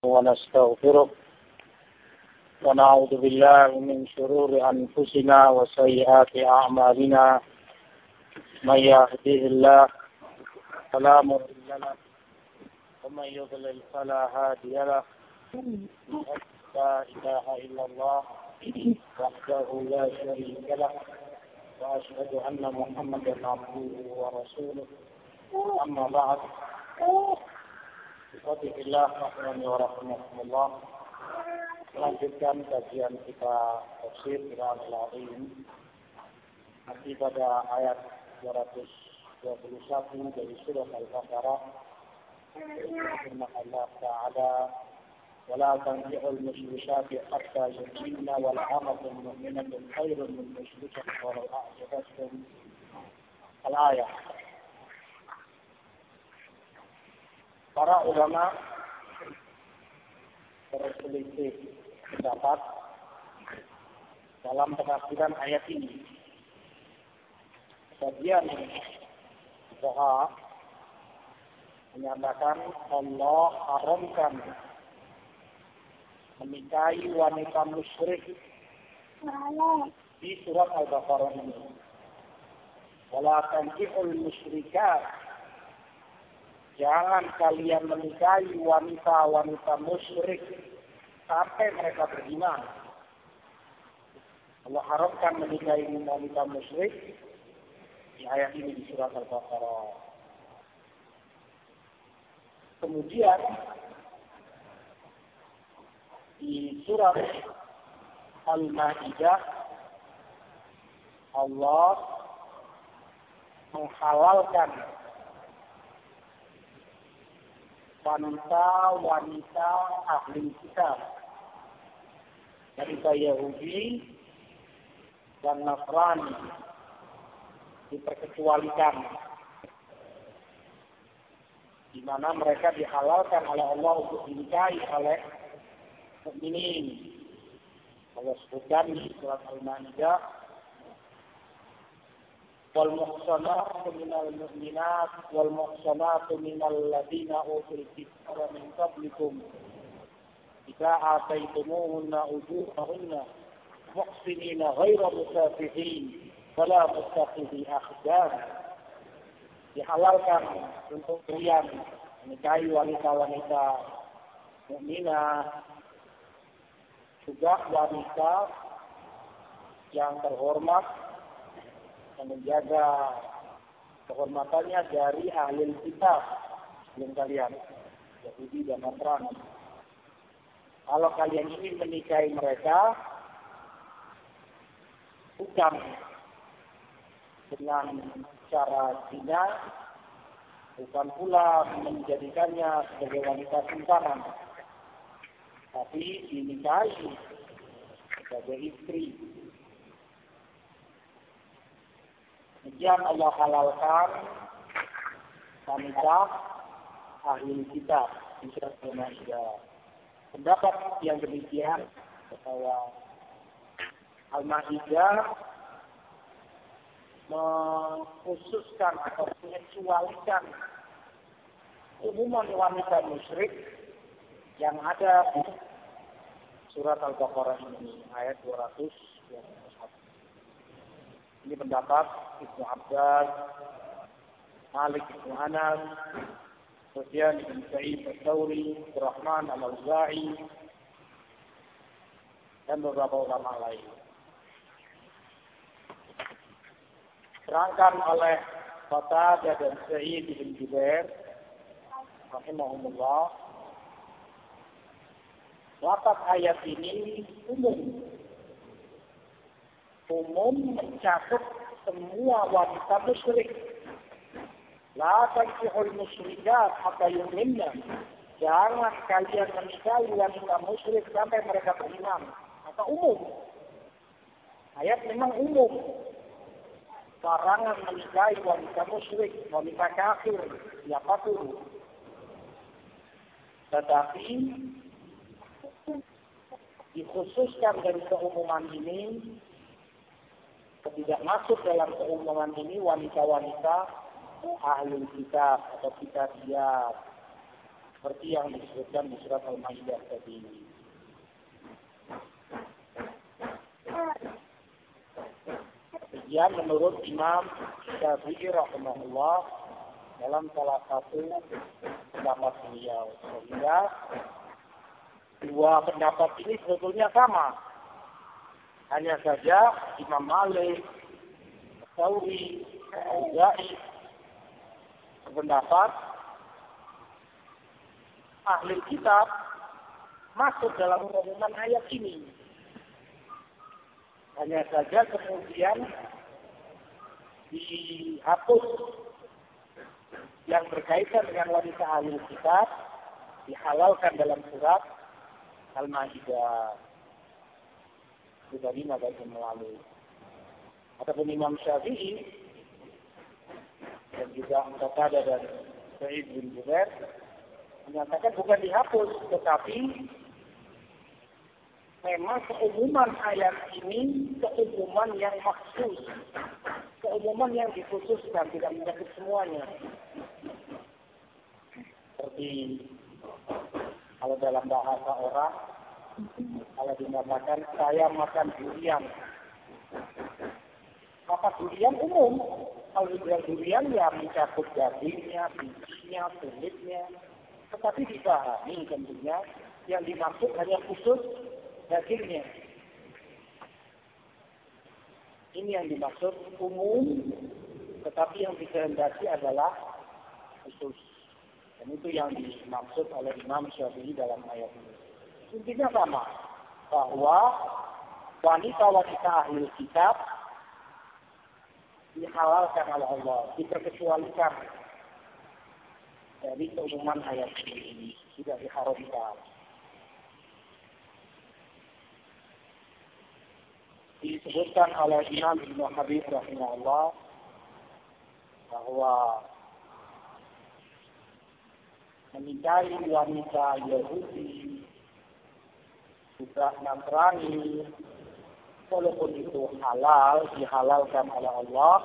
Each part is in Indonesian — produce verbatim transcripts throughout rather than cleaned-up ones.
ونستغفره ونعوذ بالله من شرور أنفسنا وسيئات أعمالنا من يهده الله فلا مضل له ومن يضلل فلا هادي له لا إله إلا الله وحده لا شريك له وأشهد أن محمدا عبده ورسوله أما بعد Bismillah warahmatullah. Melanjutkan kajian kita tafsir Quran Al-Azim. Masih pada ayat dua ratus dua puluh satu dari surah Al-Baqarah. Firman Allah Ta'ala, وَلَا تَنْكِحُوا الْمُشْرِكَاتِ حَتَّى يُؤْمِنَّ وَلَأَمَةٌ مُؤْمِنَةٌ خَيْرٌ مِنْ مُشْرِكَةٍ وَلَوْ أَعْجَبَتْكُمْ. Al-ayah. Para ulama berselisih pendapat dalam penafsiran ayat ini. Sebagian fuqaha menyatakan Allah haramkan menikahi wanita musyrik di surat Al-Baqarah ini. Wala tankihul musyrikat, jangan kalian menikahi wanita-wanita musyrik sampai mereka beriman. Allah haramkan menikahi wanita musyrik di ayat ini di surat Al-Baqarah. Kemudian di surat Al-Maidah Allah menghalalkan wanita-wanita ahli kitab, wanita Yahudi dan Nasrani diperkecualikan, di mana mereka dihalalkan oleh Allah untuk dinikahi oleh mukminin. Allah sebutkan di surat Al-Maidah, والمحصنات من المؤمنات والمحصنات من الذين أوتوا الكتاب من قبلكم إذا آتيتموهن أجورهن محصنين غير مسافحين ولا متخذي أخدان. Dihalalkan untuk kalian menikahi wanita-wanita mukminah, juga wanita yang terhormat yang menjaga kehormatannya dari ahli kitab sebelum kalian, Yahudi dan Nasrani. Kalau kalian ingin menikahi mereka, bukan dengan cara zina, bukan pula menjadikannya sebagai wanita simpanan, tapi dinikahi sebagai istri. Kemudian Allah halalkan wanita ahli kitab di surat Al-Maidah. Pendapat yang demikian bahwa Al-Maidah mengkhususkan atau mengecualikan umuman wanita musyrik yang ada di surat Al-Baqarah ini, ayat dua ratus dua puluh satu. Ini pendapat Ibnu Abbas, Malik bin Anas, Sufyan bin Sa'id al-Thawri, Abdurrahman al-Auza'i, dan beberapa ulama lain. Terangkan oleh Qatadah dan Sa'id bin Jubair rahimahumullah, lafaz ayat ini umum. Umum mencakup semua wanita musyrik. La tankihul musyrikat hatta yu'minna. Jangan kalian menikahi wanita musyrik sampai mereka beriman. Maka umum. Ayat memang umum. Larangan menikahi wanita musyrik, wanita kafir, siapapun. Tetapi dikhususkan dari keumuman ini, tidak masuk dalam keumuman ini wanita-wanita ahli kitab atau kitabiyat. seperti yang disebutkan di surat Al-Maidah tadi. Kemudian menurut Imam Syafi'i rahimahullah dalam salah satu pendapat beliau, sehingga dua pendapat ini sebetulnya sama. Hanya saja Imam Malik, Tsauri, Auza'i berpendapat ahli kitab masuk dalam umuman ayat ini. Hanya saja kemudian dihapus yang berkaitan dengan wanita ahli kitab, dihalalkan dalam surat Al-Maidah. Itu tadi maka itu melalui. Ataupun Imam Syafi'i dan juga Qatadah dan Sa'id bin Jubair menyatakan bukan dihapus, tetapi memang keumuman ayat ini keumuman yang maksus, keumuman yang dikhususkan, tidak mencakup semuanya. Seperti kalau dalam bahasa orang, kalau dikatakan saya makan durian, maka durian umum. Kalau dibilang durian ya mencakup dagingnya, bijinya, kulitnya. Tetapi dipahami tentunya yang dimaksud hanya khusus dagingnya. Ini yang dimaksud umum, tetapi yang dikehendaki adalah khusus. Dan itu yang dimaksud oleh Imam Syafi'i dalam ayat ini. Intinya sama, bahwa wanita-wanita ahli kitab dihalalkan oleh Allah, diperkecualikan dari keumuman ayat ini, tidak diharamkan. Disebutkan oleh Imam Ibnu Habib rahimahullah bahwa menikahi wanita Yahudi, juga Nasrani, walaupun itu halal, dihalalkan oleh Allah,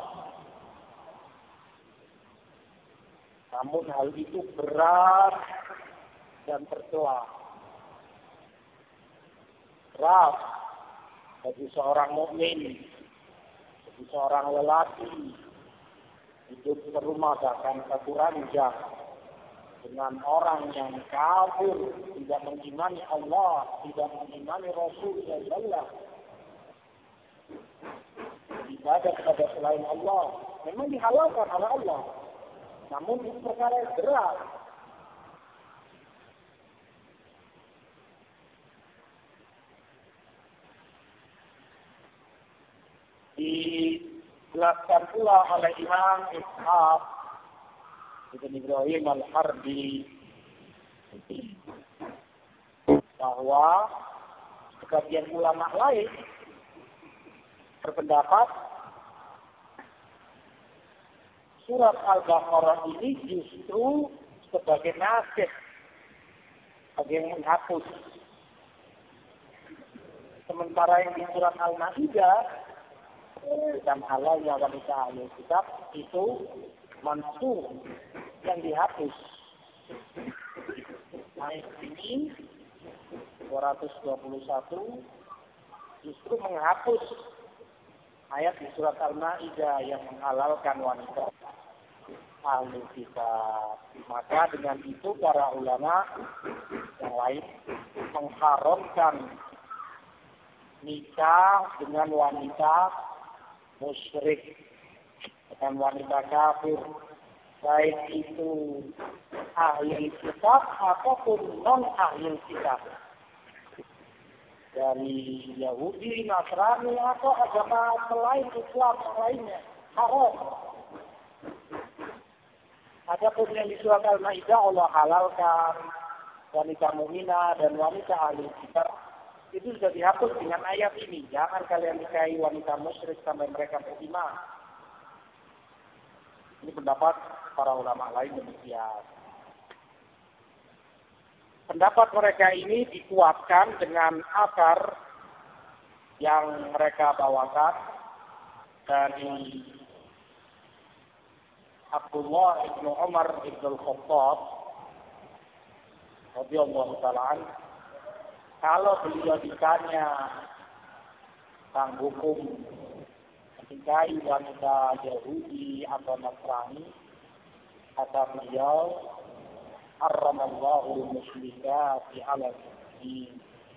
namun hal itu berat dan tercela. Berat bagi seorang mukmin, bagi seorang lelaki hidup serumah bahkan satu ranjang dengan orang yang kafir, tidak mengimani Allah, tidak mengimani Rasul sallallahu alaihi wasallam, ibadah kepada selain Allah, memang dihalalkan oleh Allah. Namun itu perkara yang berat. Dijelaskan pula oleh Imam Ishaq Ibn Ibrahim Al-Harbi bahwa sebagian ulama lain berpendapat surat Al-Baqarah ini justru sebagai nasih, sebagai yang menghapus. Sementara yang di surat Al-Maidah tentang halalnya wanita ahli kitab itu mansukh, yang dihapus. Ayat ini dua ratus dua puluh satu justru menghapus ayat di surat Al-Maidah yang menghalalkan wanita ahli kitab. Maka dengan itu para ulama yang lain mengharamkan nikah dengan wanita musyrik, dengan wanita kafir, baik itu ahli kitab ataupun non ahli kitab, dari Yahudi, Nasrani atau agama selain Islam lainnya, haram. Adapun yang di surat Al-Maidah Allah halalkan wanita mukminah dan wanita ahli kitab, itu sudah dihapus dengan ayat ini. Jangan kalian nikahi wanita musyrik sampai mereka beriman. Ini pendapat para ulama lain demikian. Pendapat mereka ini dikuatkan dengan asar yang mereka bawakan dari Abdullah ibnu Umar ibnu Khattab radhiyallahu ta'ala anhu, kalau beliau ditanya tentang hukum menikahi wanita Yahudi atau Nasrani, kata beliau, harramallahu musyrikati 'ala muslimin.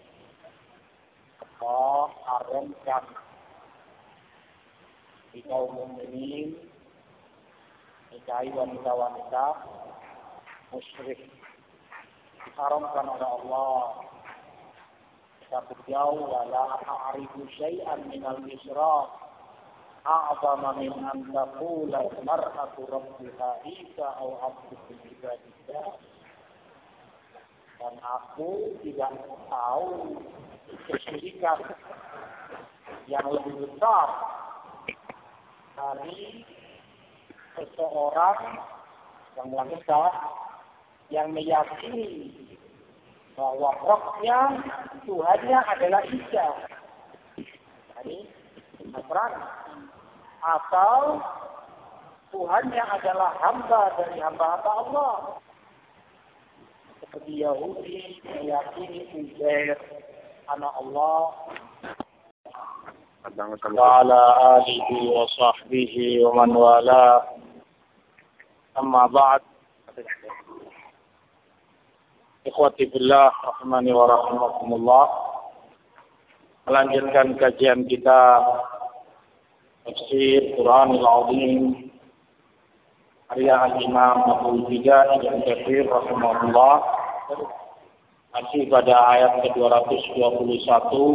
Allah haramkan di kaum mukminin nikahi wanita-wanita musyrik, diharamkan oleh Allah. Kata beliau, wala a'rifu syai'an minal isyraq a'zama min an taqula mar'atu rabbiha Isa aw abdu min ibadillah. Dan aku tidak tahu kesyirikan yang lebih besar dari seseorang yang wanita yang meyakini bahwa rohnya Tuhannya adalah Isa, ini Nasrani, atau Tuhannya adalah hamba dari hamba-hamba Allah, seperti Yahudi meyakini Uzair anak Allah. Wa ala alihi wa sahbihi wa man wala. Amma ba'd. Ikhwati billah rahmani wa rahimakumullah. Melanjutkan kajian kita tafsir Quranul Azim karya Al-Imam Abu Ja'far Ibnu Katsir rahimahullah, masih pada ayat ke dua ratus dua puluh satu.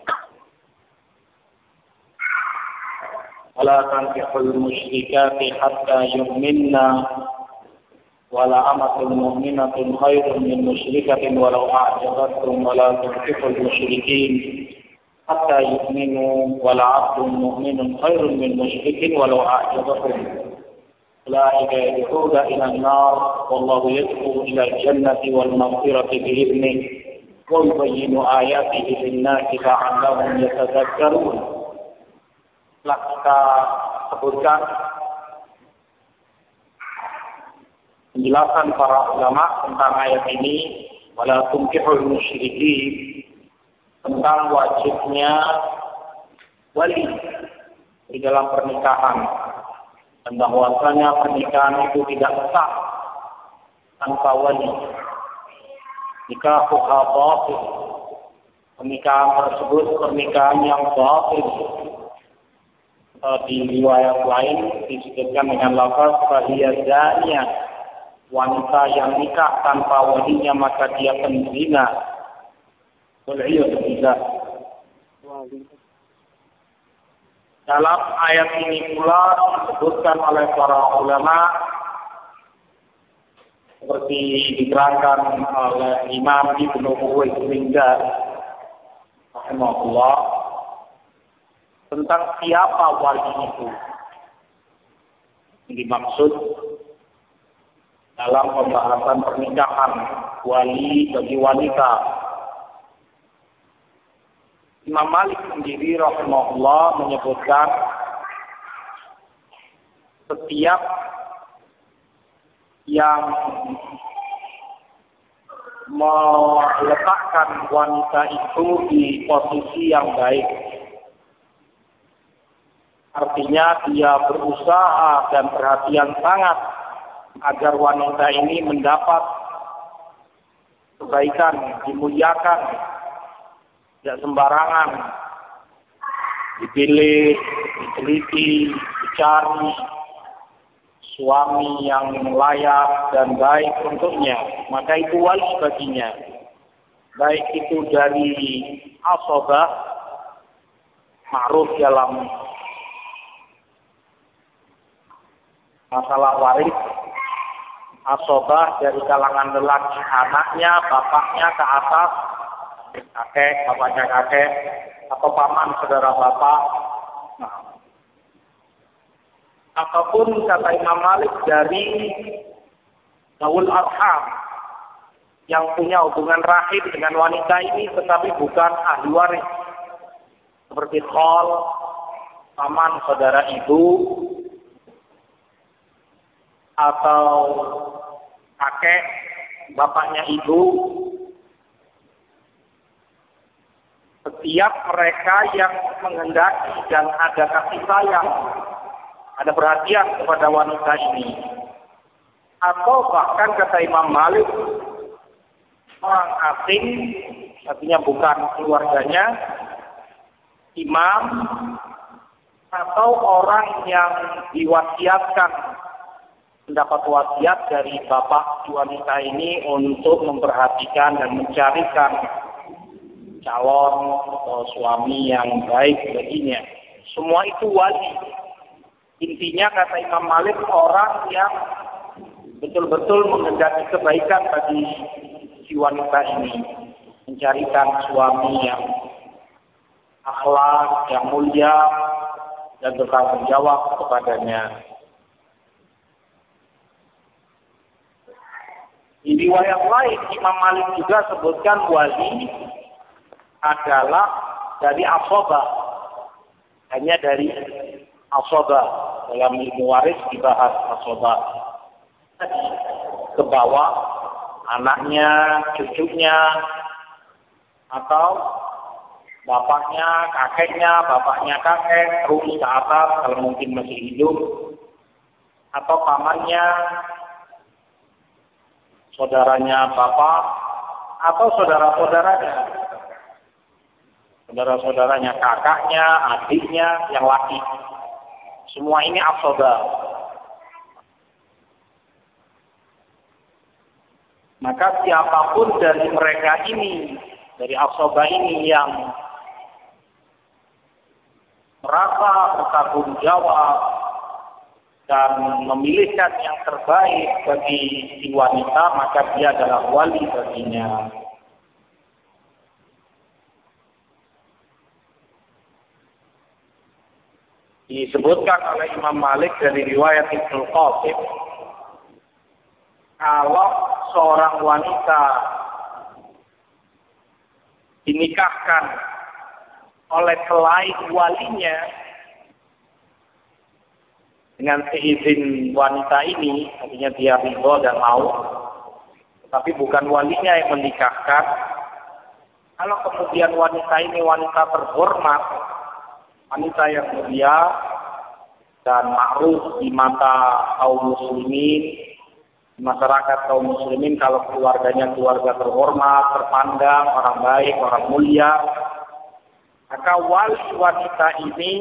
Wala tankihul musyrikati hatta yu'minna wala amatun mu'minatun khairun min musyrikatin walau a'jabatkum wala tankihul musyrikin hatta yu'minu wala 'abdun mu'minun khairun min musyrikin walau a'jabatkum. Ulaika yad'una ila an-nar wallahu yad'u ila al-jannati wal maghfirati bi idnihi wa yubayyinu ayatihi lin-nasi la'allahum yatadhakkarun. Telah kita sebutkan penjelasan para ulama tentang ayat ini, wala tunkihul musyrikin, tentang wajibnya wali di dalam pernikahan, dan bahwasanya pernikahan itu tidak sah tanpa wali. Nikah batil, pernikahan tersebut pernikahan yang batil. Di riwayat lain disebutkan dengan lafaz fahiyazaniyah, wanita yang nikah tanpa walinya maka dia penzina. Wal'iyadzubillah. Dalam ayat ini pula disebutkan oleh para ulama seperti diterangkan oleh Imam Ibnu Uwaizminjad rahimahullah tentang siapa wali itu. Yang dimaksud dalam pembahasan pernikahan wali bagi wanita. Imam Malik sendiri rahimahullah menyebutkan setiap yang meletakkan wanita itu di posisi yang baik, artinya dia berusaha dan perhatian sangat agar wanita ini mendapat kebaikan, dimuliakan, tidak sembarangan, dipilih, diteliti, dicari suami yang layak dan baik untuknya, maka itu wali baginya. Baik itu dari asobah, ma'ruf dalam masalah waris, asobah dari kalangan lelaki, anaknya, bapaknya ke atas, kakek, bapaknya kakek, atau paman saudara bapak. Nah, apapun kata Imam Malik dari Zawul Arham yang punya hubungan rahim dengan wanita ini tetapi bukan ahli waris, seperti khol, paman saudara ibu, atau kakek bapaknya ibu, setiap mereka yang menghendaki dan ada kasih sayang, ada perhatian kepada wanita ini, atau bahkan kata Imam Malik, orang asing, artinya bukan keluarganya, imam, atau orang yang diwasiatkan mendapat wasiat dari bapak wanita ini untuk memperhatikan dan mencarikan calon atau suami yang baik baginya. Semua itu wali. Intinya kata Imam Malik, orang yang betul-betul menghendaki kebaikan bagi si wanita ini, mencarikan suami yang akhlak, yang mulia, dan bertanggung jawab kepadanya. Di riwayat lain, Imam Malik juga sebutkan wali adalah dari asobah, hanya dari asobah. Dalam ilmu waris dibahas asobah. Ke bawah anaknya, cucunya, atau bapaknya, kakeknya, bapaknya kakek, terus ke atas kalau mungkin masih hidup, atau pamannya, saudaranya bapak, atau saudara-saudaranya, saudara-saudaranya, kakaknya, adiknya, yang laki. Semua ini asobah. Maka siapapun dari mereka ini, dari asobah ini yang merasa bertanggung jawab dan memilihkan yang terbaik bagi si wanita, maka dia adalah wali baginya. Disebutkan oleh Imam Malik dari riwayat Ibnu Qasim, kalau seorang wanita dinikahkan oleh selain walinya dengan seizin wanita ini, artinya dia ridho dan mau, tapi bukan walinya yang menikahkan. Kalau kemudian wanita ini wanita terhormat, wanita yang mulia dan ma'ruf di mata kaum muslimin, masyarakat kaum muslimin, kalau keluarganya keluarga terhormat, terpandang, orang baik, orang mulia, maka wali wanita ini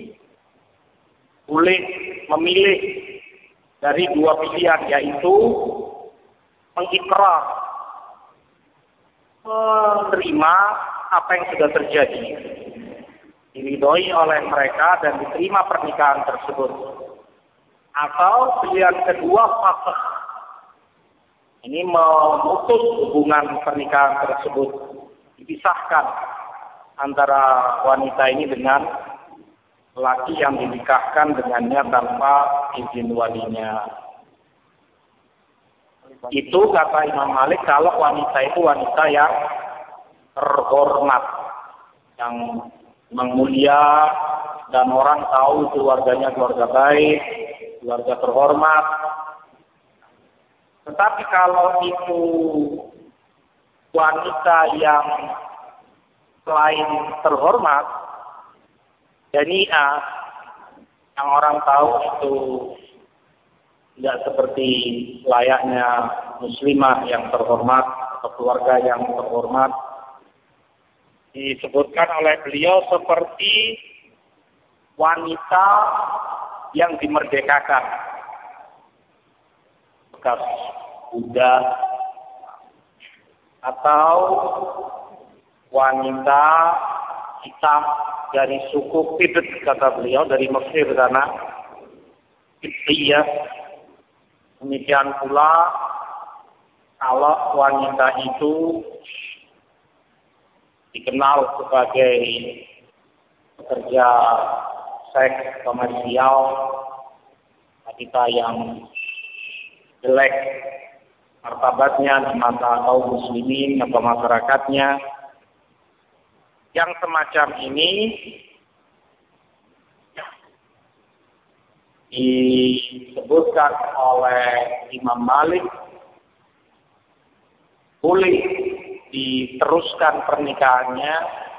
boleh memilih dari dua pilihan, yaitu mengikrar, menerima apa yang sudah terjadi, diridhoi oleh mereka dan diterima pernikahan tersebut, atau pilihan kedua fasakh, ini memutus hubungan pernikahan tersebut, dipisahkan antara wanita ini dengan laki yang dinikahkan dengannya tanpa izin walinya. Itu kata Imam Malik kalau wanita itu wanita yang terhormat, yang mulia, dan orang tahu keluarganya keluarga baik, keluarga terhormat. Tetapi kalau itu wanita yang selain terhormat, dani'ah, yang orang tahu itu tidak seperti layaknya muslimah yang terhormat atau keluarga yang terhormat, disebutkan oleh beliau seperti wanita yang dimerdekakan, bekas budak, atau wanita hitam dari suku Pibt, kata beliau, dari Mesir sana, Pibtiyah. Demikian pula kalau wanita itu dikenal sebagai pekerja seks komersial, wanita yang jelek martabatnya di mata kaum muslimin atau masyarakatnya, yang semacam ini disebutkan oleh Imam Malik boleh diteruskan pernikahannya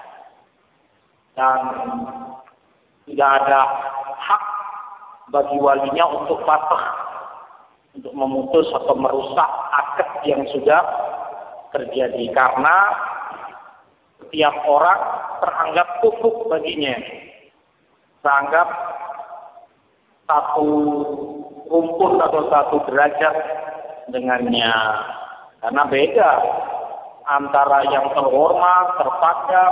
dan tidak ada hak bagi walinya untuk patah, untuk memutus atau merusak akad yang sudah terjadi, karena setiap orang teranggap kufuk baginya, teranggap satu rumpun atau satu derajat dengannya, karena beda antara yang terhormat, terpandang,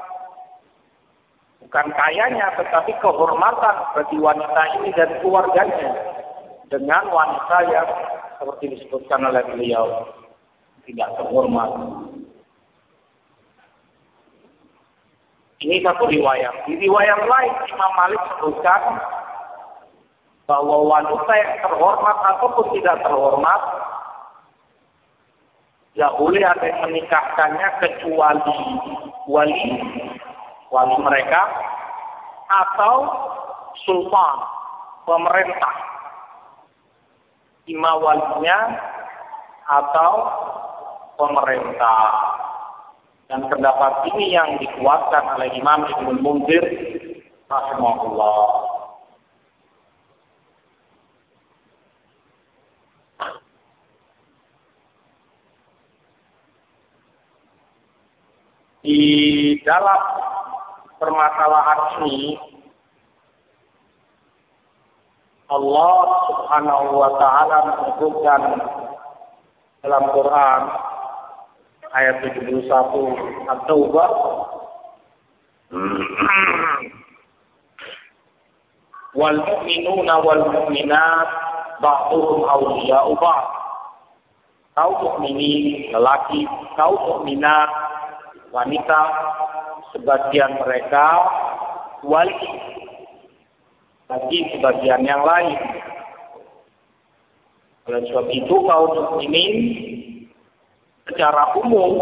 bukan kayanya, tetapi kehormatan bagi wanita ini dan keluarganya, dengan wanita yang seperti disebutkan oleh beliau tidak terhormat. Ini satu riwayat. Di riwayat lain Imam Malik sebutkan bahwa wanita yang terhormat ataupun tidak terhormat tidak boleh ada yang menikahkannya kecuali wali wali mereka atau sultan, pemerintah, imam walinya atau pemerintah. Dan pendapat ini yang dikuatkan oleh Imam Ibnu Munzir rahimahullah. Di dalam permasalahan ini Allah Subhanahu wa taala menyebutkan dalam Quran ayat tujuh puluh satu At-Taubah wal mu'minuna wal mu'minat ba'dhum awliya'u ba'd. Kaum mukminin lelaki, kaum mukminat wanita, sebagian mereka wali bagi sebagian yang lain. Oleh sebab itu kaum mukminin secara umum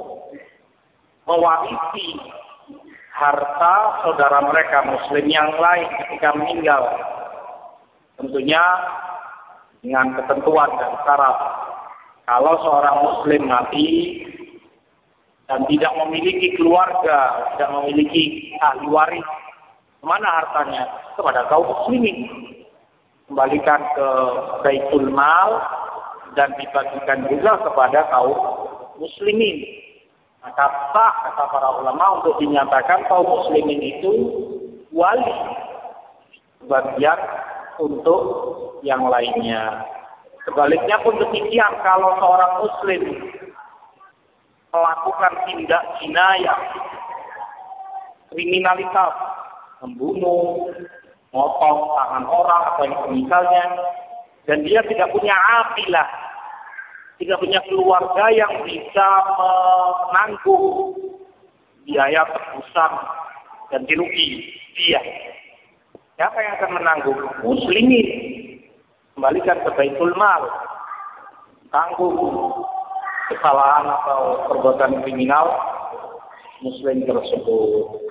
mewarisi harta saudara mereka muslim yang lain ketika meninggal, tentunya dengan ketentuan dan syarat. Kalau seorang muslim mati dan tidak memiliki keluarga, tidak memiliki ahli waris, kemana hartanya? Kepada kaum muslimin. Kembalikan ke Baitul Mal dan dibagikan juga kepada kaum muslimin. Maka sah kata para ulama untuk dinyatakan kaum muslimin itu wali bagian untuk yang lainnya. Sebaliknya pun demikian, kalau seorang muslim melakukan tindak jinayah, kriminalitas, membunuh, motong tangan orang atau yang semisalnya, dan dia tidak punya aqilah, tidak punya keluarga yang bisa menanggung biaya tebusan dan rugi dia, siapa yang akan menanggung? Muslimin. Kembalikan ke Baitul Mal, tanggung kesalahan atau perbuatan kriminal muslim tersebut.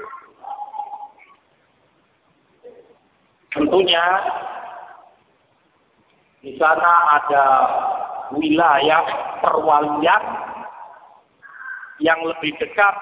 Tentunya di sana ada wilayah perwalian yang lebih dekat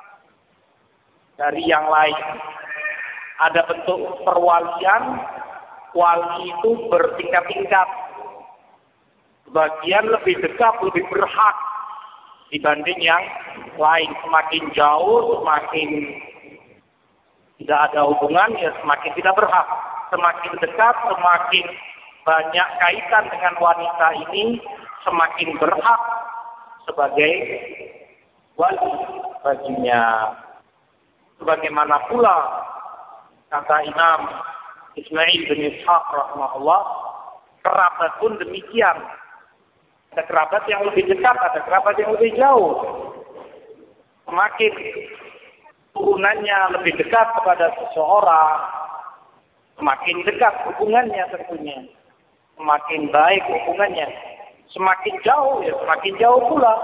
dari yang lain. Ada bentuk perwalian, wali itu bertingkat-tingkat. Sebagian lebih dekat, lebih berhak dibanding yang lain. Semakin jauh, semakin tidak ada hubungan, ya semakin tidak berhak. Semakin dekat, semakin banyak kaitan dengan wanita ini, semakin berhak sebagai wali baginya. Sebagaimana pula kata Imam Ismail bin Ishaq rahimahullah, kerabat pun demikian. Ada kerabat yang lebih dekat, ada kerabat yang lebih jauh. Semakin turunannya lebih dekat kepada seseorang, semakin dekat hubungannya tentunya, semakin baik hubungannya. Semakin jauh, ya semakin jauh pula.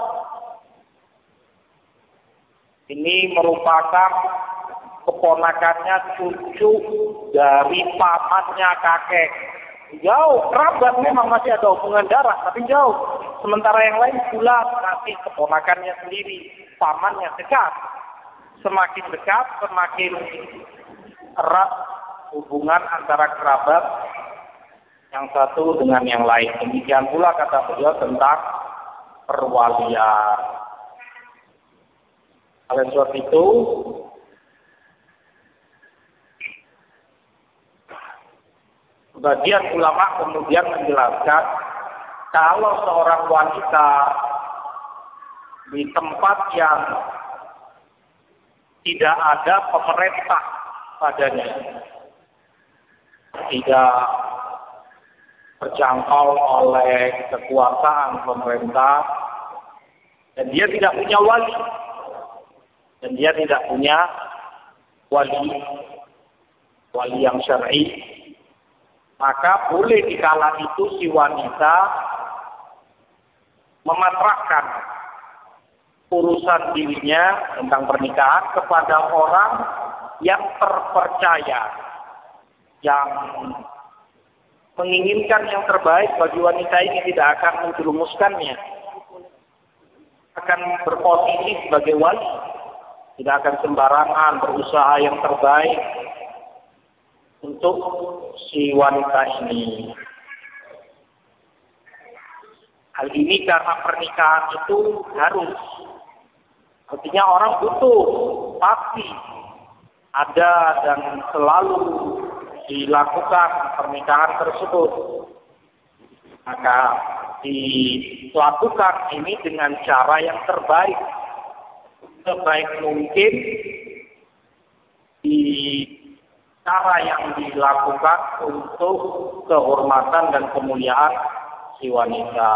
Ini merupakan keponakannya cucu dari pamannya kakek. Jauh, kerabat memang masih ada hubungan darah, tapi jauh. Sementara yang lain pula nanti keponakannya sendiri, pamannya dekat. Semakin dekat, semakin erat hubungan antara kerabat yang satu dengan yang lain. Demikian pula kata beliau tentang perwalian. Oleh sebab itu, sebagian ulama kemudian menjelaskan kalau seorang wanita di tempat yang tidak ada pemerintah padanya, tidak terjangkau oleh kekuasaan pemerintah, dan dia tidak punya wali, dan dia tidak punya wali, wali yang syar'i, maka boleh di kala itu si wanita memasrahkan urusan dirinya tentang pernikahan kepada orang yang terpercaya, yang menginginkan yang terbaik bagi wanita ini, tidak akan menjerumuskannya, akan berposisi sebagai wali, tidak akan sembarangan berusaha yang terbaik untuk si wanita ini. Hal ini karena pernikahan itu harus, artinya orang butuh, pasti ada dan selalu dilakukan pernikahan tersebut. Maka dilakukan ini dengan cara yang terbaik, sebaik mungkin di cara yang dilakukan untuk kehormatan dan kemuliaan si wanita.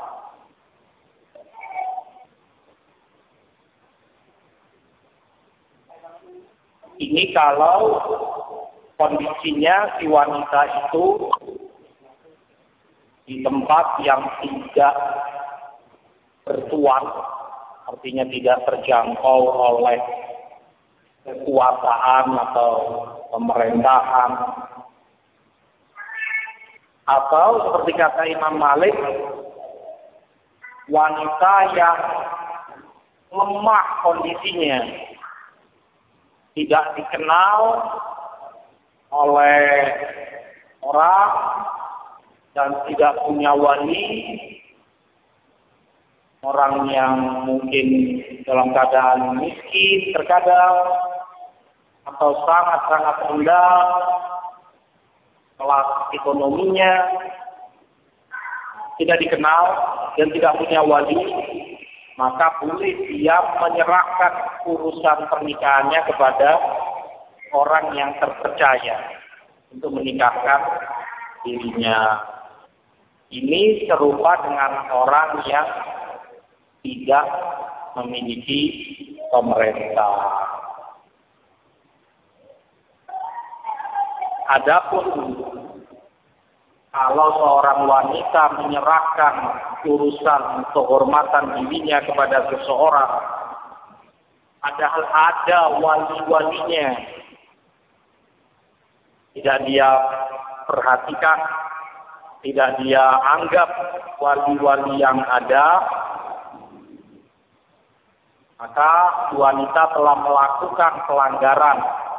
Ini kalau kondisinya si wanita itu di tempat yang tidak bertuan, artinya tidak terjangkau oleh kekuasaan atau pemerintahan. Atau seperti kata Imam Malik, wanita yang lemah kondisinya, tidak dikenal oleh orang dan tidak punya wali, orang yang mungkin dalam keadaan miskin terkadang, atau sangat-sangat rendah kelas ekonominya, tidak dikenal dan tidak punya wali, maka boleh dia menyerahkan urusan pernikahannya kepada orang yang terpercaya untuk menikahkan dirinya. Ini serupa dengan orang yang tidak memiliki pemerintah. Adapun kalau seorang wanita menyerahkan urusan kehormatan dirinya kepada seseorang, padahal ada wali-walinya, tidak dia perhatikan, tidak dia anggap wali-wali yang ada, maka wanita telah melakukan pelanggaran,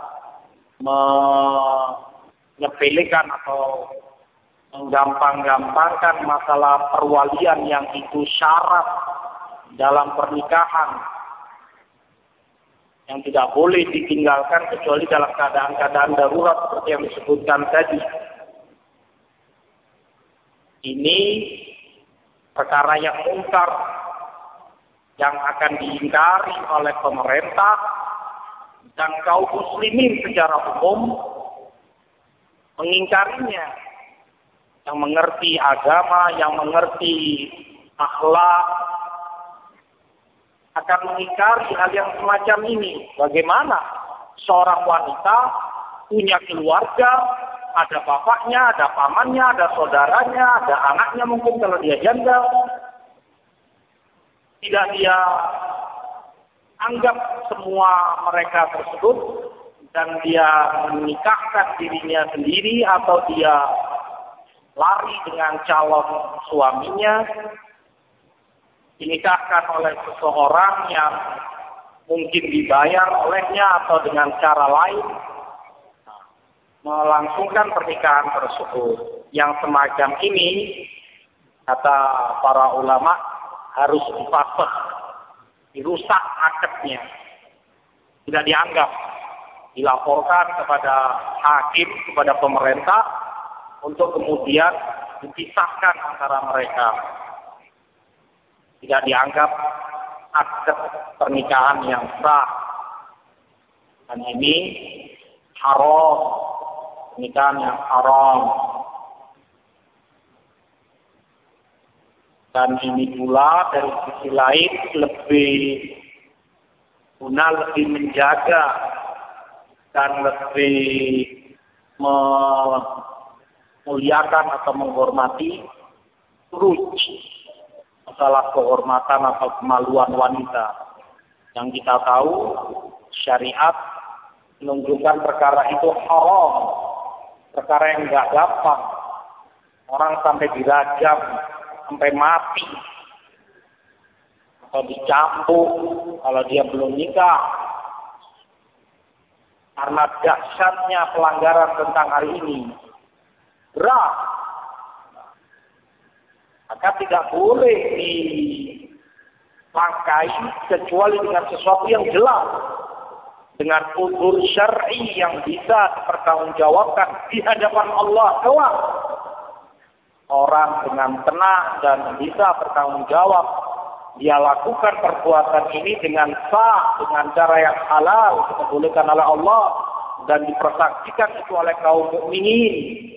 menyepelekan atau menggampang-gampangkan masalah perwalian yang itu syarat dalam pernikahan, yang tidak boleh ditinggalkan kecuali dalam keadaan-keadaan darurat seperti yang disebutkan tadi. Ini perkara yang mungkar, yang akan diingkari oleh pemerintah dan kaum muslimin secara umum mengingkarinya. Yang mengerti agama, yang mengerti akhlak, akan mengingkari hal yang semacam ini. Bagaimana seorang wanita punya keluarga, ada bapaknya, ada pamannya, ada saudaranya, ada anaknya mungkin kalau dia janda, tidak dia anggap semua mereka tersebut dan dia menikahkan dirinya sendiri, atau dia lari dengan calon suaminya, dinikahkan oleh seseorang yang mungkin dibayar olehnya atau dengan cara lain, melangsungkan pernikahan tersebut. Yang semacam ini, kata para ulama, harus difasakh, dirusak akadnya, tidak dianggap, dilaporkan kepada hakim, kepada pemerintah, untuk kemudian dipisahkan antara mereka. Tidak dianggap akad pernikahan yang sah. Dan ini haram, pernikahan yang haram. Dan ini pula dari sisi lain lebih guna, lebih menjaga dan lebih memuliakan atau menghormati furuj, masalah kehormatan atau kemaluan wanita. Yang kita tahu syariat menunjukkan perkara itu haram, perkara yang enggak gampang. Orang sampai dirajam, sampai mati, atau dicambuk kalau dia belum nikah. Karena dahsyatnya pelanggaran tentang hari ini berat, maka tidak boleh dilangkai kecuali dengan sesuatu yang jelas, dengan udzur syar'i yang bisa dipertanggungjawabkan di hadapan Allah kelak. Orang dengan tenang dan bisa bertanggung jawab, dia lakukan perbuatan ini dengan sah, dengan cara yang halal, diperbolehkan oleh Allah, dan dipersaksikan itu oleh kaum mukminin.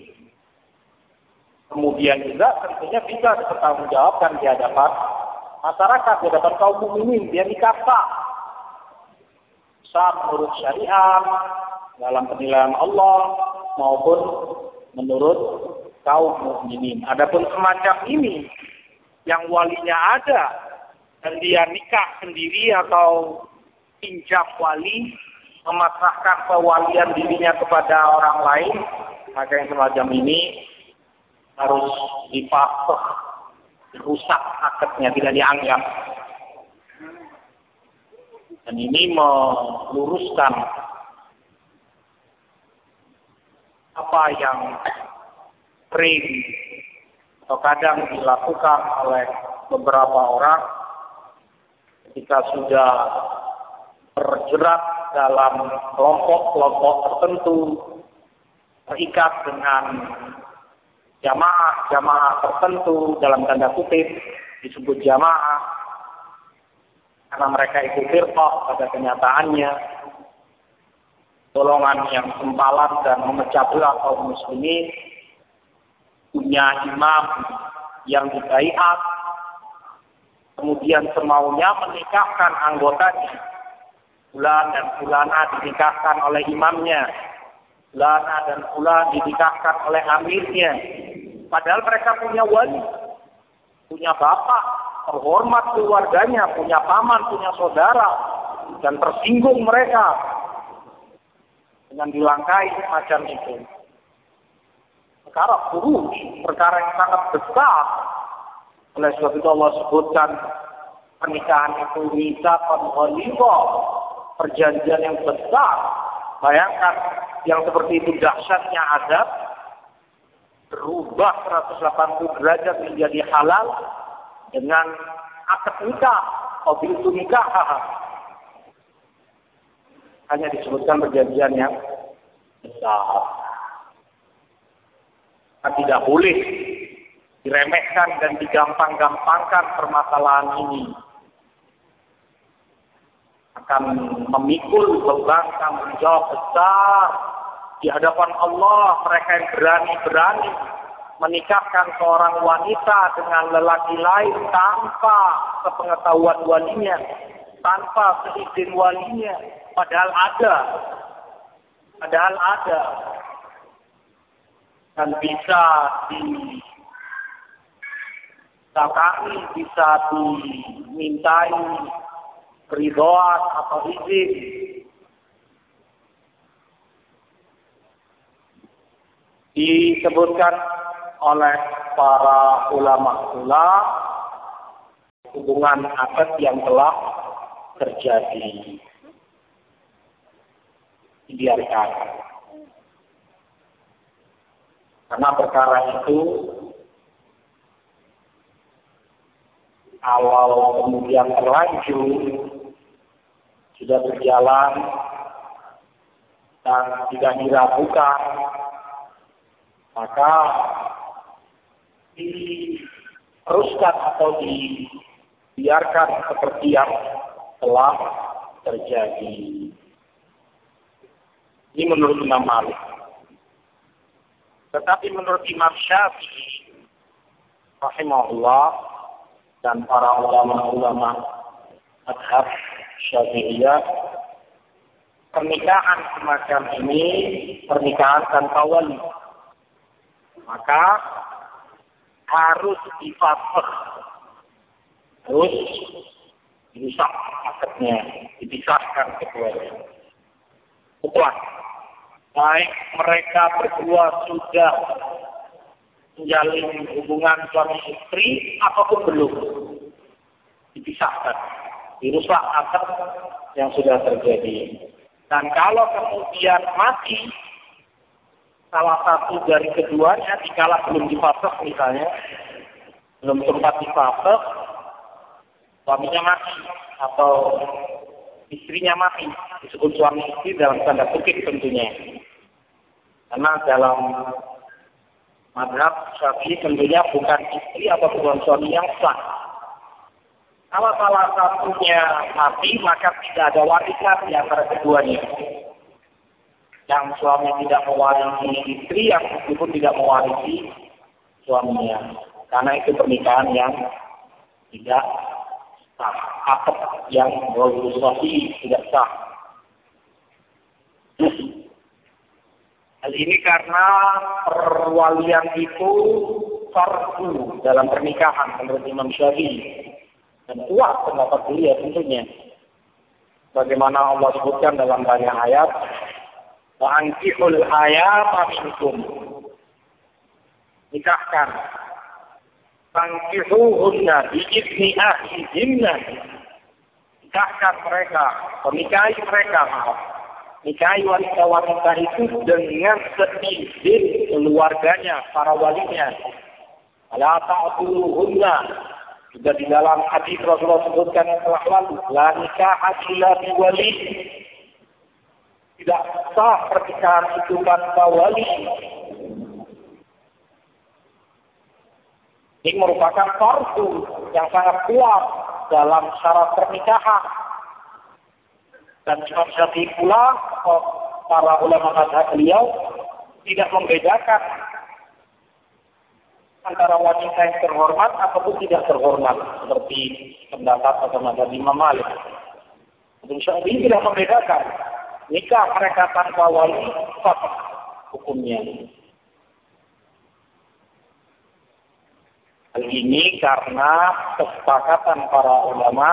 Kemudian juga tentunya bisa dipertanggungjawabkan di hadapan masyarakat, di hadapan kaum mukminin. Dia nikah sah, sah menurut syariat, dalam penilaian Allah, maupun menurut kaum mukminin. Adapun semacam ini yang walinya ada dan dia nikah sendiri atau pinjam wali, memasrahkan pewalian dirinya kepada orang lain, maka yang semacam ini harus difasakh, dirusak akadnya, tidak dianggap. Dan ini meluruskan apa yang sering atau kadang dilakukan oleh beberapa orang ketika sudah terjerat dalam kelompok-kelompok tertentu, terikat dengan jamaah-jamaah tertentu, dalam tanda kutip disebut jamaah karena mereka itu firqah pada kenyataannya, golongan yang sempalan dan memecah belah kaum muslimin, punya imam yang dibaiat, kemudian semaunya menikahkan anggotanya. Fulan dan fulana dinikahkan oleh imamnya, fulana dan fulan dinikahkan oleh amirnya. Padahal mereka punya wali, punya bapak, terhormat keluarganya, punya paman, punya saudara, dan tersinggung mereka dengan dilangkai macam itu. Perkara furuj, perkara yang sangat besar. Oleh sebab itu Allah sebutkan pernikahan itu mitsaqan ghalidha, perjanjian yang besar. Bayangkan yang seperti itu dahsyatnya azab, berubah seratus delapan puluh derajat menjadi halal dengan akad nikah, qabiltu nikah. Hanya disebutkan perjanjian yang besar. Tidak boleh diremehkan dan digampang-gampangkan permasalahan ini. Akan memikul beban tanggung jawab besar di hadapan Allah. Mereka yang berani-berani menikahkan seorang wanita dengan lelaki lain tanpa sepengetahuan walinya, tanpa seizin walinya, padahal ada, padahal ada. Dan bisa didatangi, bisa dimintai ridhoan atau izin. Disebutkan oleh para ulama pula hubungan akad yang telah terjadi dibiarkan. Karena perkara itu awal kemudian terlanjur sudah berjalan dan tidak diragukan, maka diteruskan atau dibiarkan seperti yang telah terjadi. Ini menurut Imam Malik. Tetapi menurut Imam Syafi'i rahimahullah dan para ulama-ulama mazhab Syafi'iyah, pernikahan semacam ini pernikahan tanpa wali, maka harus difasakh, harus dipisah akadnya, dipisahkan keduanya. Mutlak. Baik mereka berdua sudah menjalin hubungan suami istri ataupun belum, dipisahkan, dirusak akad yang sudah terjadi. Dan kalau kemudian mati salah satu dari keduanya, dikala belum difasakh misalnya, belum sempat difasakh, suaminya mati atau istrinya mati, disebut suami istri dalam tanda kutip tentunya. Karena dalam mazhab Syafi'i tentunya bukan istri atau bukan suami yang sah. Kalau salah satunya mati, maka tidak ada warisan di antara keduanya. Yang suami tidak mewarisi istri, yang istri pun tidak mewarisi suaminya. Karena itu pernikahan yang tidak sah. Akad yang berusahi tidak sah. Hal ini karena perwalian itu fardu dalam pernikahan menurut Imam Syafi'i. Dan kuat pendapat beliau tentunya. Bagaimana Allah sebutkan dalam banyak ayat, wa ankihul ayata minkum. Nikahkan. Fankihuhunna bi'izni ahlihinna. Nikahkan mereka, menikahi mereka, maaf. Nikahi wanita-wanita itu dengan seizin keluarganya, para walinya. La ta'duluhunna. Juga di dalam hadis Rasulullah sebutkan yang telah lalu, la nikah illa biwali. Tidak sah pernikahan itu tanpa wali. Ini merupakan fardu yang sangat kuat dalam syarat pernikahan. Dan Imam Syafi'i pula, para ulama mazhab beliau tidak membedakan antara wanita yang terhormat ataupun tidak terhormat, seperti pendapat atau mazhab Imam Malik. Imam Syafi'i tidak membedakan. Nikah mereka tanpa wali, sah hukumnya. Hal ini karena kesepakatan para ulama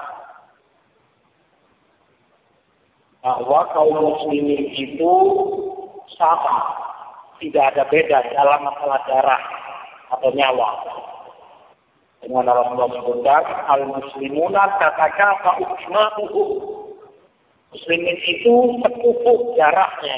bahwa kaum muslimin itu sama, tidak ada beda dalam masalah darah atau nyawa. Dengan Rasulullah sebutkan, al-muslimuna tatakafa ujma'uhum. Muslimin itu sekupuk darahnya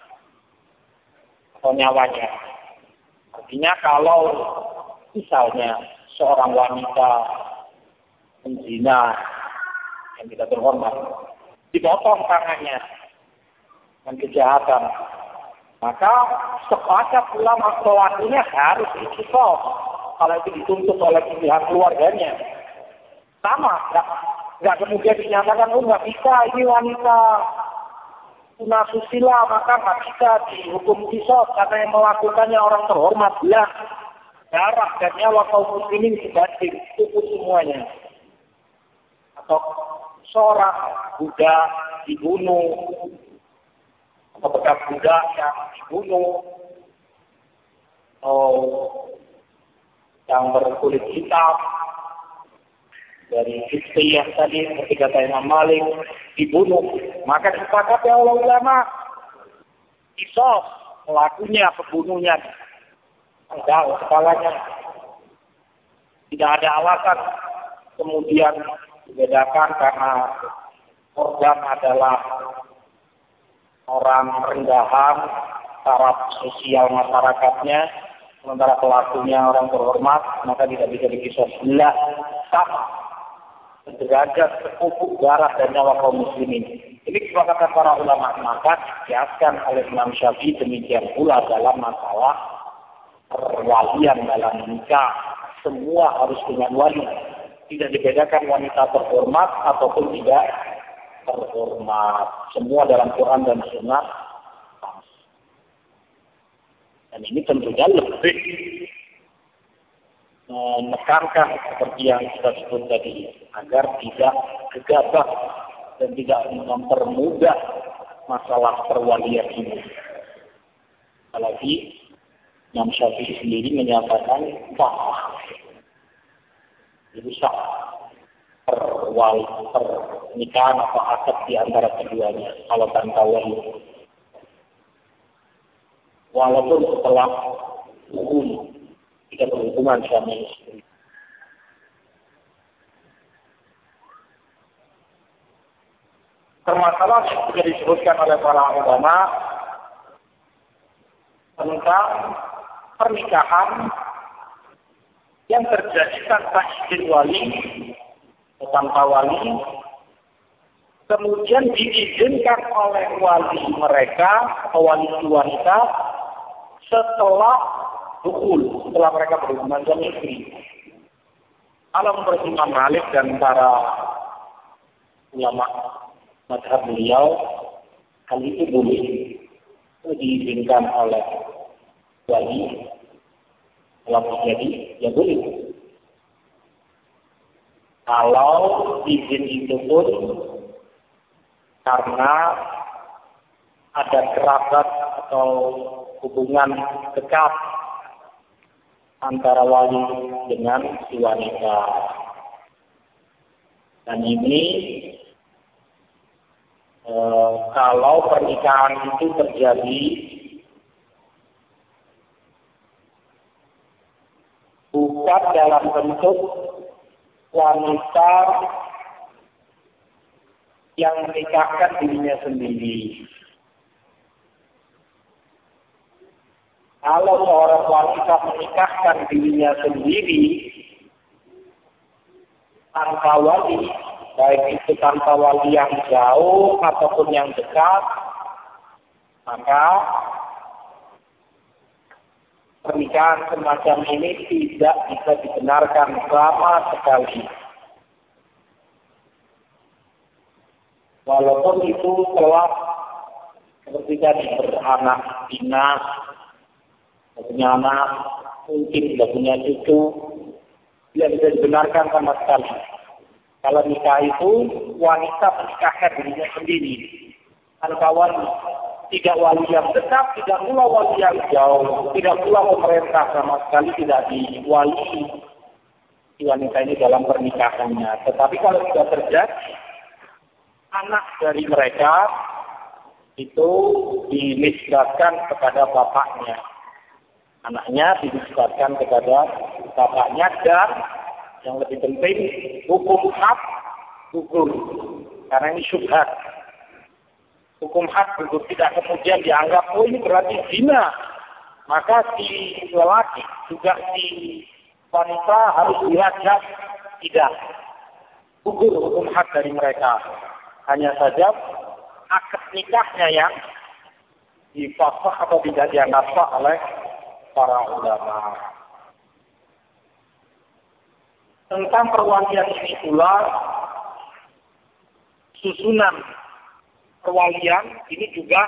atau nyawanya. Artinya kalau misalnya seorang wanita menzina yang tidak terhormat, dipotong tangannya dengan kejahatan, maka sepakat ulama pelakunya harus dikisos kalau itu dituntut oleh pihak keluarganya. Sama, nggak, nggak kemudian dinyatakan, oh nggak bisa, ini wanita tunasusila, maka nggak bisa dihukum kisos karena yang melakukannya orang terhormat. Ya, darah dan nyawa kaum muslimin dibanding tutup semuanya. Atau seorang budak dibunuh, atau bekas budak yang dibunuh, atau yang berkulit hitam dari istri yang tadi ketika Imam Malik dibunuh, maka disepakati oleh ulama kisos pelakunya, pembunuhnya Enggak, skalanya tidak ada alasan kemudian dibedakan karena korban adalah orang rendahan taraf sosial masyarakatnya, sementara pelakunya orang terhormat, maka tidak bisa dipisah. Bila sama derajat sepupuk darah dan nyawa kaum muslimin. Ini kesepakatan para ulama, maka dijelaskan oleh Imam Syafi'i demikian pula dalam masalah perwalian dalam nikah. Semua harus dengan wali. Tidak dibedakan wanita terhormat ataupun tidak terhormat. Semua dalam Quran dan Sunnah. Dan ini tentunya lebih menekankan seperti yang kita sebut tadi, agar tidak gegabah dan tidak mempermudah masalah perwalian ini. Apalagi Imam Syafi'i sendiri menyatakan sah, jadi sah perwali pernikahan atau akad di antara keduanya kalau tanpa wali. Walaupun setelah hukum tidak berhubungan suami istri. Permasalahan yang juga disebutkan oleh para ulama tentang pernikahan yang terjadi tanpa izin wali, tanpa wali, kemudian diizinkan oleh wali mereka atau wali wanita setelah dukul, setelah mereka berhubungan suami istri. Kalau menurut Imam Malik dan para ulama mazhab beliau, hal itu boleh diizinkan oleh wali. Kalau terjadi, ya boleh. Kalau izin itu pun karena ada kerabat atau hubungan dekat antara wali dengan si wanita. Dan ini e, kalau pernikahan itu terjadi bukan dalam bentuk wanita yang menikahkan dirinya sendiri. Kalau seorang wanita menikahkan dirinya sendiri tanpa wali, baik itu tanpa wali yang jauh ataupun yang dekat, maka pernikahan semacam ini tidak bisa dibenarkan sama sekali. Walaupun itu telah seperti tadi beranak pinak, punya anak, mungkin tidak punya cucu, tidak bisa dibenarkan sama sekali. Kalau nikah itu wanita menikahkan dirinya sendiri, tanpa wali. Tidak wali yang dekat, tidak pula wali yang jauh, tidak pula pemerintah sama sekali tidak diwali si wanita ini dalam pernikahannya. Tetapi kalau sudah terjadi, anak dari mereka itu dinisbatkan kepada bapaknya. Anaknya dinisbatkan kepada bapaknya dan yang lebih penting hukum hak gugur. Karena ini syubhat. Hukum hak gugur tidak kemudian dianggap, oh ini berarti zina. Maka si lelaki juga si wanita harus dihadap. Tidak. Gugur hukum hak dari mereka. Hanya saja akad nikahnya yang difasah atau tidak dianggap oleh para ulama. Tentang perwalian ini pula, susunan perwalian ini juga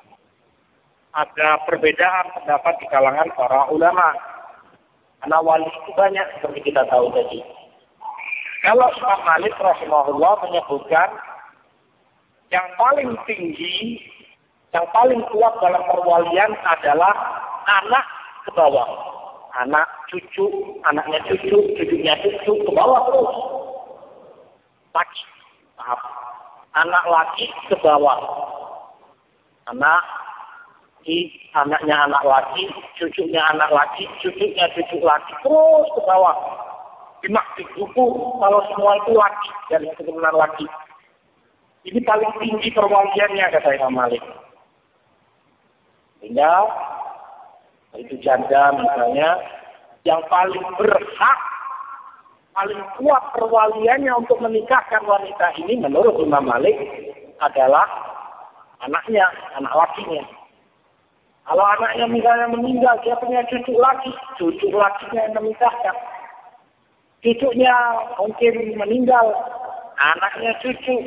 ada perbedaan pendapat di kalangan para ulama. Karena wali itu banyak seperti kita tahu tadi. Kalau Imam Malik rahimahullah menyebutkan yang paling tinggi, yang paling kuat dalam perwalian adalah anak ke bawah. Anak, cucu, anaknya cucu, cucunya cucu, ke bawah terus. Laki, maaf. Anak laki ke bawah. Anak anaknya anak laki, cucunya anak laki, cucunya cucu laki, terus ke bawah. Cuma di buku kalau semua itu laki dan keturunan laki. Ini paling tinggi perwaliannya kata Imam Malik. Sehingga itu janda misalnya yang paling berhak, paling kuat perwaliannya untuk menikahkan wanita ini menurut Imam Malik adalah anaknya, anak lakinya. Kalau anaknya misalnya meninggal, dia punya cucu laki, cucu lakinya yang menikahkan. Cucunya mungkin meninggal, anaknya cucu.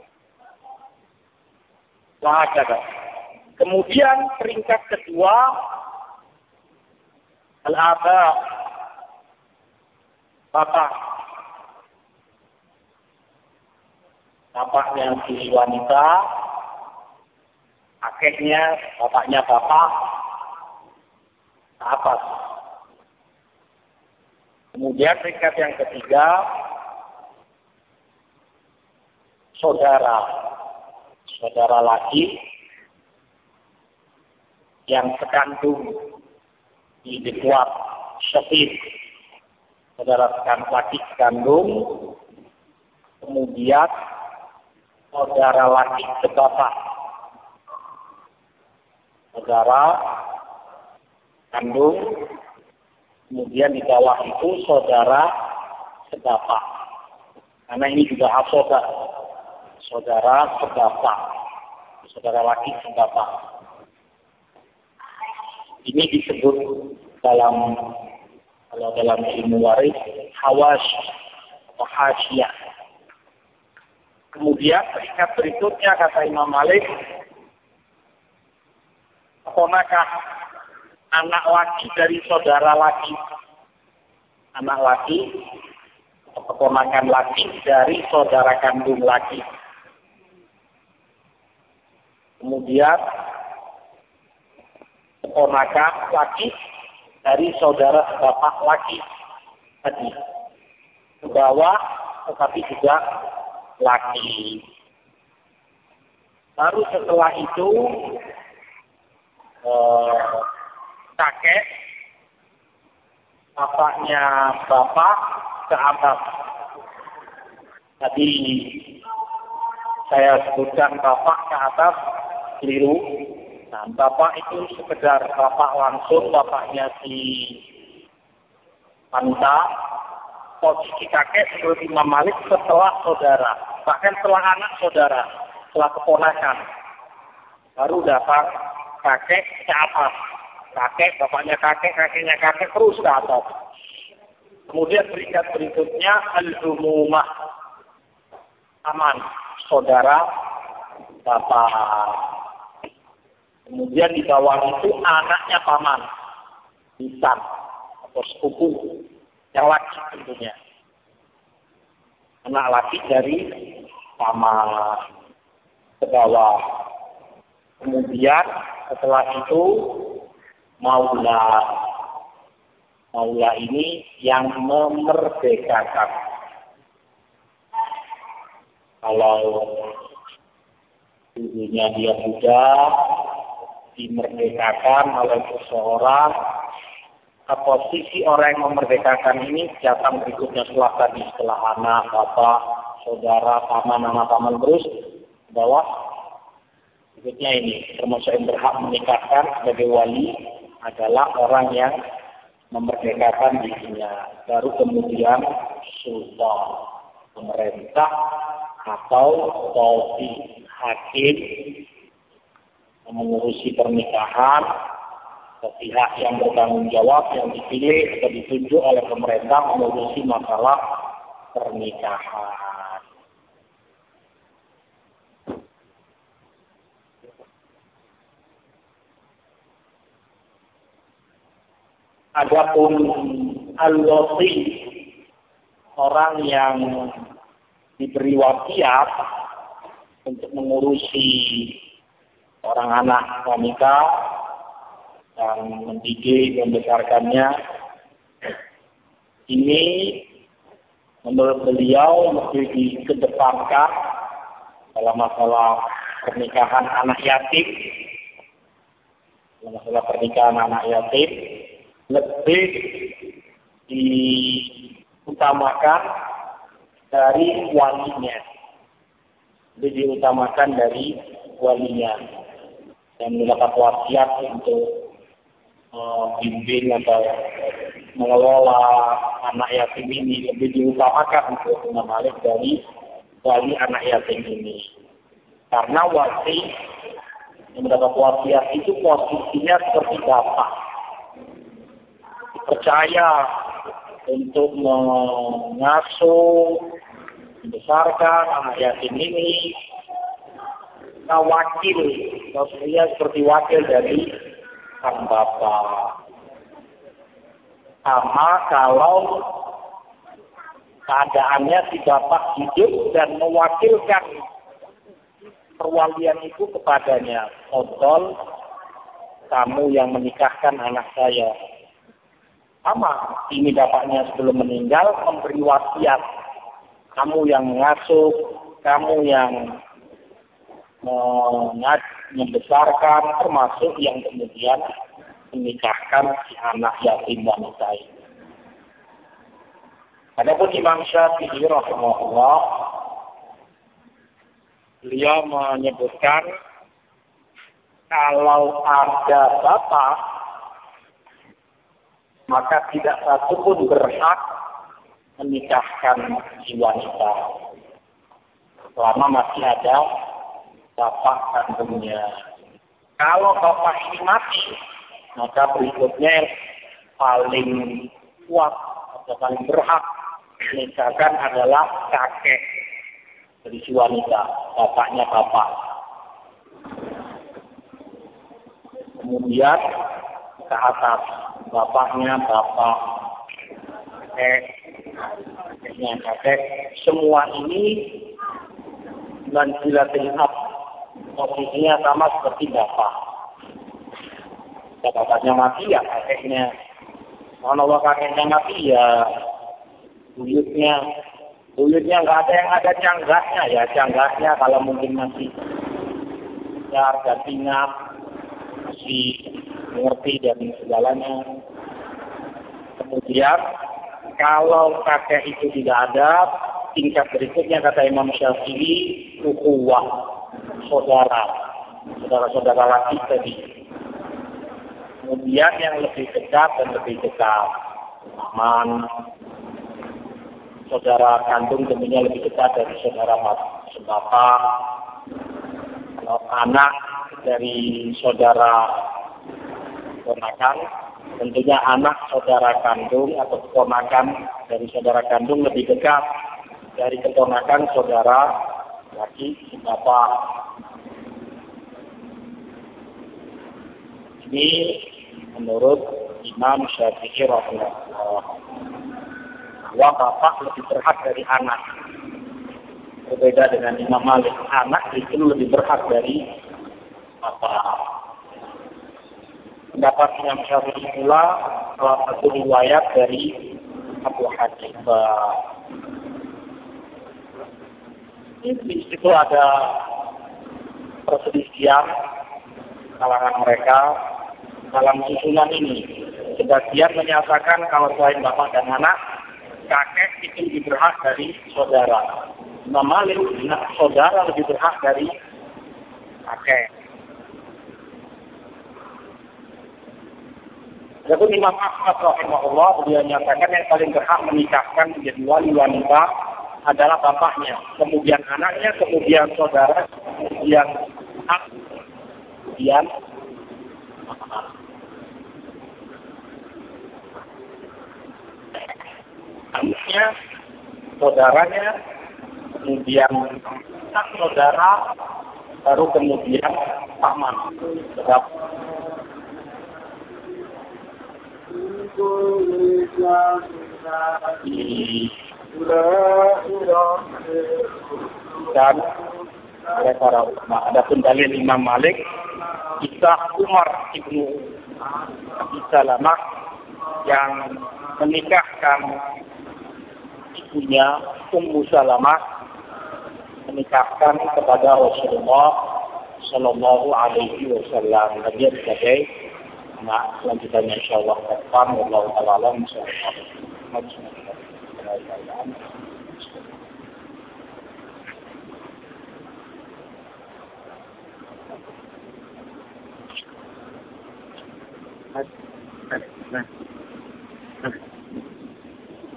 Wah, ada. Kemudian peringkat kedua, al-aba, bapak. Bapaknya si wanita, kakeknya, bapaknya bapak, ke atas. Kemudian peringkat yang ketiga, saudara, saudara laki yang sekandung di dekuat syahid, saudara laki sekandung, kemudian saudara laki sebapak, saudara kandung. Kemudian di bawah itu saudara sebapak. Karena ini juga asoba. Saudara sebapak. Saudara laki sebapak. Ini disebut dalam, kalau dalam ilmu waris, hawas atau hasyiah. Kemudian peringkat berikutnya kata Imam Malik, keponakan anak laki dari saudara laki, anak laki atau keponakan laki dari saudara kandung laki. Kemudian keponakan laki dari saudara bapak laki tadi, ke bawah tetapi juga laki. Baru setelah itu eh, kakek, bapaknya bapak ke atas. Tadi saya sebutkan bapak ke atas, keliru. Nah, bapak itu sekedar bapak langsung, bapaknya si wanita. Posisi kakek menurut Imam Malik setelah saudara, bahkan setelah anak saudara, setelah keponakan. Baru datang kakek ke atas. Kakek, bapaknya kakek, kakeknya kakek, terus ke atas. Kemudian peringkat berikutnya, al-umumah. Aman, saudara, bapak. Kemudian di bawah itu anaknya paman. Lisan, atau sepupu. Yang laki tentunya. Anak laki dari paman. Ke bawah. Kemudian setelah itu, Maula. Maula ini yang memerdekakan. Kalau dulunya dia budak, dimerdekakan oleh seseorang, posisi orang yang memerdekakan ini datang berikutnya setelah tadi, setelah anak, bapak, saudara, paman, anak paman terus ke bawah. Berikutnya ini, termasuk yang berhak menikahkan sebagai wali adalah orang yang memerdekakan dirinya. Baru kemudian sultan, pemerintah atau qadhi, hakim yang mengurusi pernikahan, pihak yang bertanggung jawab yang dipilih atau ditunjuk oleh pemerintah mengurusi masalah pernikahan. Adapun al-wasi, orang yang diberi wasiat untuk mengurusi orang anak wanita yang mendidik, membesarkannya, ini menurut beliau mesti dikedepankan dalam masalah pernikahan anak yatim. masalah pernikahan anak yatim lebih diutamakan dari walinya, lebih diutamakan dari walinya, dan mendapat wasiat untuk uh, bimbing atau mengelola anak yatim ini lebih diutamakan untuk Imam Malik dari wali anak yatim ini, karena wali yang mendapat wasiat itu posisinya seperti bapak, dipercaya untuk mengasuh, membesarkan anak yatim ini. Nah, wakil, maksudnya seperti wakil dari sang bapak. Sama kalau keadaannya si bapak hidup dan mewakilkan perwalian itu kepadanya. Contoh, kamu yang menikahkan anak saya. Sama, ini bapaknya sebelum meninggal memberi wasiat. Kamu yang mengasuh, kamu yang mengat, membesarkan, termasuk yang kemudian menikahkan si anak yatim wanita ini. Adapun Imam Syafi'i rahimahullah, beliau menyebutkan kalau ada bapak, maka tidak satu pun berhak menikahkan si wanita selama masih ada bapak kandungnya. Kalau bapak ini mati, maka berikutnya paling kuat atau paling berhak menikahkan adalah kakek dari si wanita, bapaknya bapak. Kemudian ke atas, bapaknya bapak, kakek, kakeknya kakek, semua ini manzilatil ab, posisinya sama seperti bapak. Bapaknya mati ya kakeknya, kalau kakeknya mati ya buyutnya, buyutnya nggak ada yang ada canggahnya ya, canggahnya kalau mungkin masih ya gantinya masih mengerti dan segalanya. Kemudian kalau kakek itu tidak ada, tingkat berikutnya kata Imam Syafi'i, ukhuwah, saudara, saudara-saudara laki tadi. Kemudian yang lebih dekat dan lebih dekat, paman, saudara kandung tentunya lebih dekat dari saudara bapak. Kalau anak dari saudara keponakan, tentunya anak saudara kandung atau keponakan dari saudara kandung lebih dekat dari keponakan saudara laki bapak. Ini menurut Imam Syafi'i rahimahullah, bahwa bapak lebih berhak dari anak. Berbeda dengan Imam Malik, anak itu lebih berhak dari bapak. Pendapat Imam Syafi'i pula salah satu riwayat dari Abu Hanifah. Di situ ada perselisihan kalangan mereka dalam susunan ini. Sebagian menyatakan kalau selain bapak dan anak, kakek itu lebih berhak dari saudara. Imam Malik, saudara lebih berhak dari kakek. Adapun Imam Ahmad rahimahullah, beliau menyatakan yang paling berhak menikahkan menjadi wali wanita adalah bapaknya, kemudian anaknya, kemudian saudara, kemudian anak, kemudian anaknya, saudaranya, kemudian anak saudara, baru kemudian paman. Sebab dan oleh para ulama. Adapun dalil Imam Malik, kisah Umar ibnu Abi Salamah yang menikahkan ibunya Ummu Salamah, menikahkan kepada Rasulullah Shallallahu Alaihi Wasallam. Dia sebagai Nah, lanjutannya insyaallah ke depan. Wallahu ta'ala alam.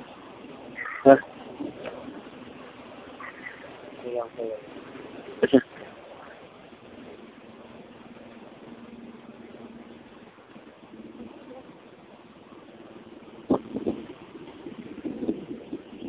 Nah, nah, nah.